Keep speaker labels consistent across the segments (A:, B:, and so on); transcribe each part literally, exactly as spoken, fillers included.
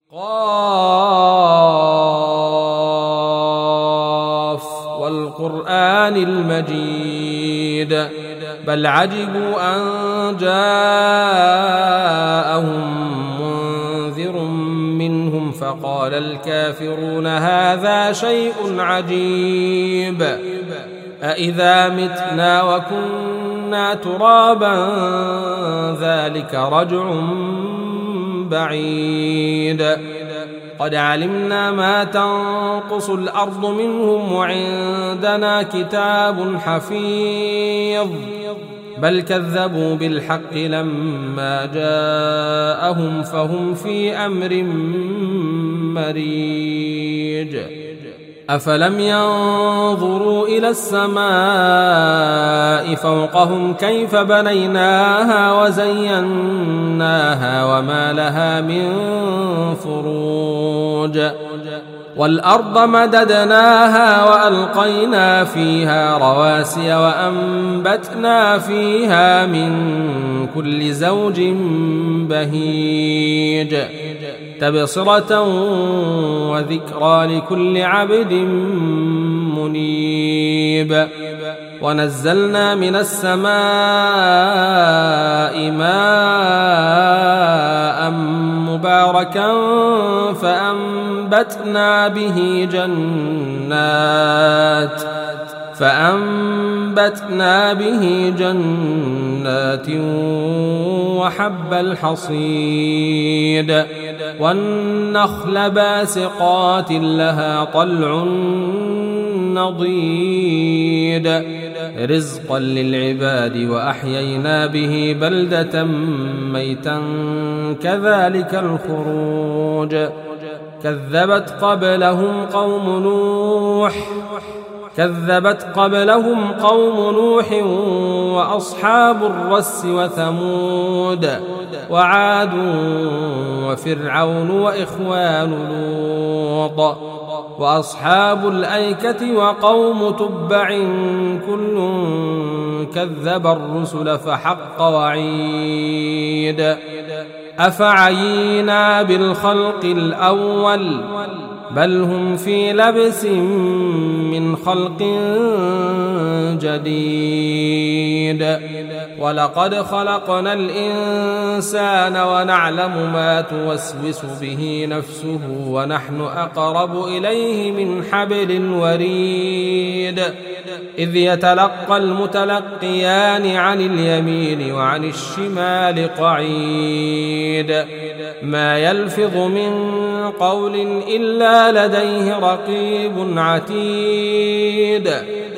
A: قاف والقرآن المجيد بل عجبوا أن جاءهم منذر منهم فقال الكافرون هذا شيء عجيب أإذا متنا وكنا ترابا ذلك رجع بعيد قد علمنا ما تنقص الأرض منهم وعندنا كتاب حفيظ بل كذبوا بالحق لما جاءهم فهم في أمر مريج أفلم ينظروا إلى السماء فوقهم كيف بنيناها وزيناها وما لها من فروج والأرض مددناها وألقينا فيها رواسي وأنبتنا فيها من كل زوج بهيج تبصرة وذكرى لكل عبد منيب ونزلنا من السماء ماء مباركا فأنبتنا به جنات فأنبتنا به جنات وحب الحصيد والنخل باسقات لها طلع نضيد رزقا للعباد وأحيينا به بلدة ميتا كذلك الخروج كذبت قبلهم قوم نوح كذبت قبلهم قوم نوح وأصحاب الرس وثمود وعاد وفرعون وإخوان لوط وأصحاب الأيكة وقوم تبع كل كذب الرسل فحق وعيد أفعينا بالخلق الأول بل هم في لبس من خلق جديد ولقد خلقنا الإنسان ونعلم ما توسوس به نفسه ونحن أقرب إليه من حبل الوريد إذ يتلقى المتلقيان عن اليمين وعن الشمال قعيد ما يلفظ من قول إلا لديه رقيب عتيد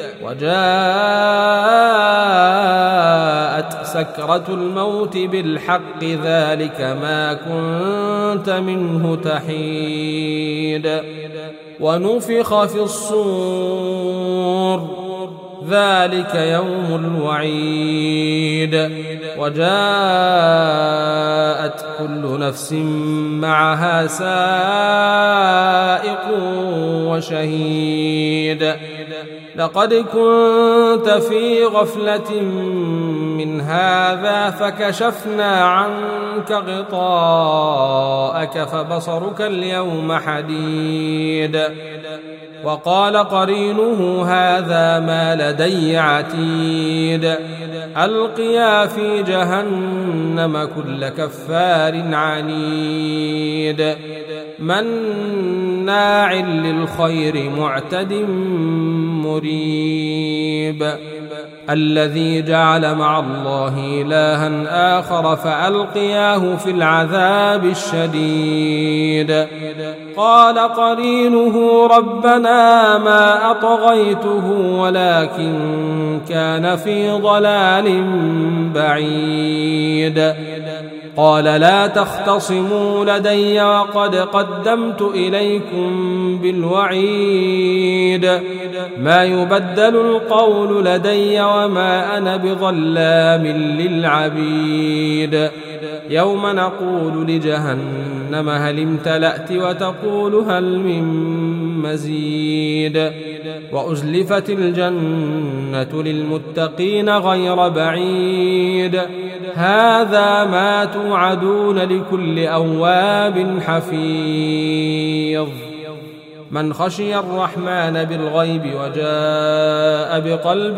A: وجاءت سكرة الموت بالحق ذلك ما كنت منه تحيد ونفخ في الصور ذلك يوم الوعيد وجاءت كل نفس معها سائق وشهيد لقد كنت في غفلة من هذا فكشفنا عنك غطاءك فبصرك اليوم حديد وقال قرينه هذا ما لدي عتيد ألقيا في جهنم كل كفار عنيد مناع للخير معتد مريب الذي جعل مع الله إلها آخر فألقياه في العذاب الشديد قال قرينه ربنا ما أطغيته ولكن كان في ضلال بعيد قال لا تختصموا لدي وقد قدمت إليكم بالوعيد ما يبدل القول لدي وما أنا بظلام للعبيد يوم نقول لجهنم هل امتلأت وتقول هل من مزيد وأزلفت الجنة للمتقين غير بعيد هذا ما توعدون لكل أواب حفيظ من خشي الرحمن بالغيب وجاء بقلب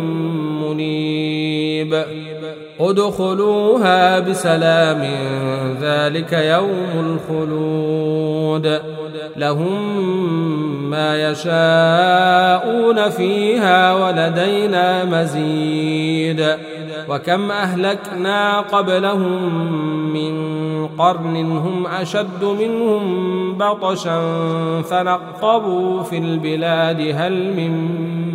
A: منيب ادخلوها بسلام ذلك يوم الخلود لهم ما يشاءون فيها ولدينا مزيد وكم أهلكنا قبلهم من قرن هم أشد منهم بطشا فنقبوا في البلاد هل من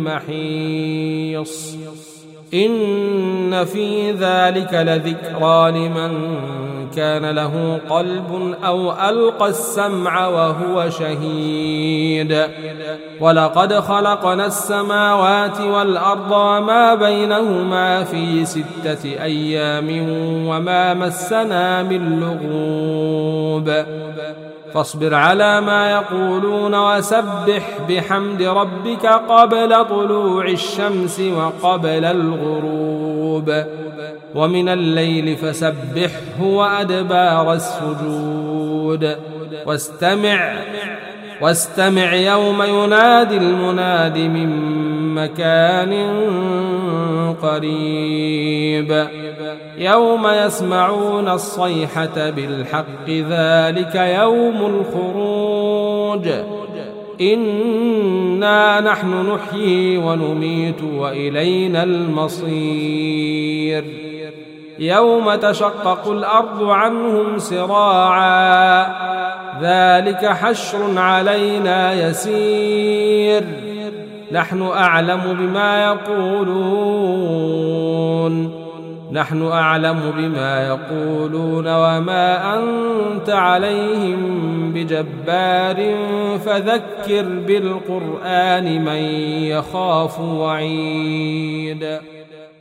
A: محيص إن في ذلك لذكرى لمن كان له قلب أو ألقى السمع وهو شهيد ولقد خلقنا السماوات والأرض وما بينهما في ستة أيام وما مسنا من لغوب فاصبر على ما يقولون وسبح بحمد ربك قبل طلوع الشمس وقبل الغروب ومن الليل فسبحه وأدبار السجود واستمع واستمع يوم ينادي المناد من مكان قريب يوم يسمعون الصيحة بالحق ذلك يوم الخروج إنا نحن نحيي ونميت وإلينا المصير يوم تشقق الأرض عنهم سراعا ذلك حشر علينا يسير نحن أعلم بما يقولون نحن أعلم بما يقولون وما أنت عليهم بجبار فذكر بالقرآن من يخاف وعيد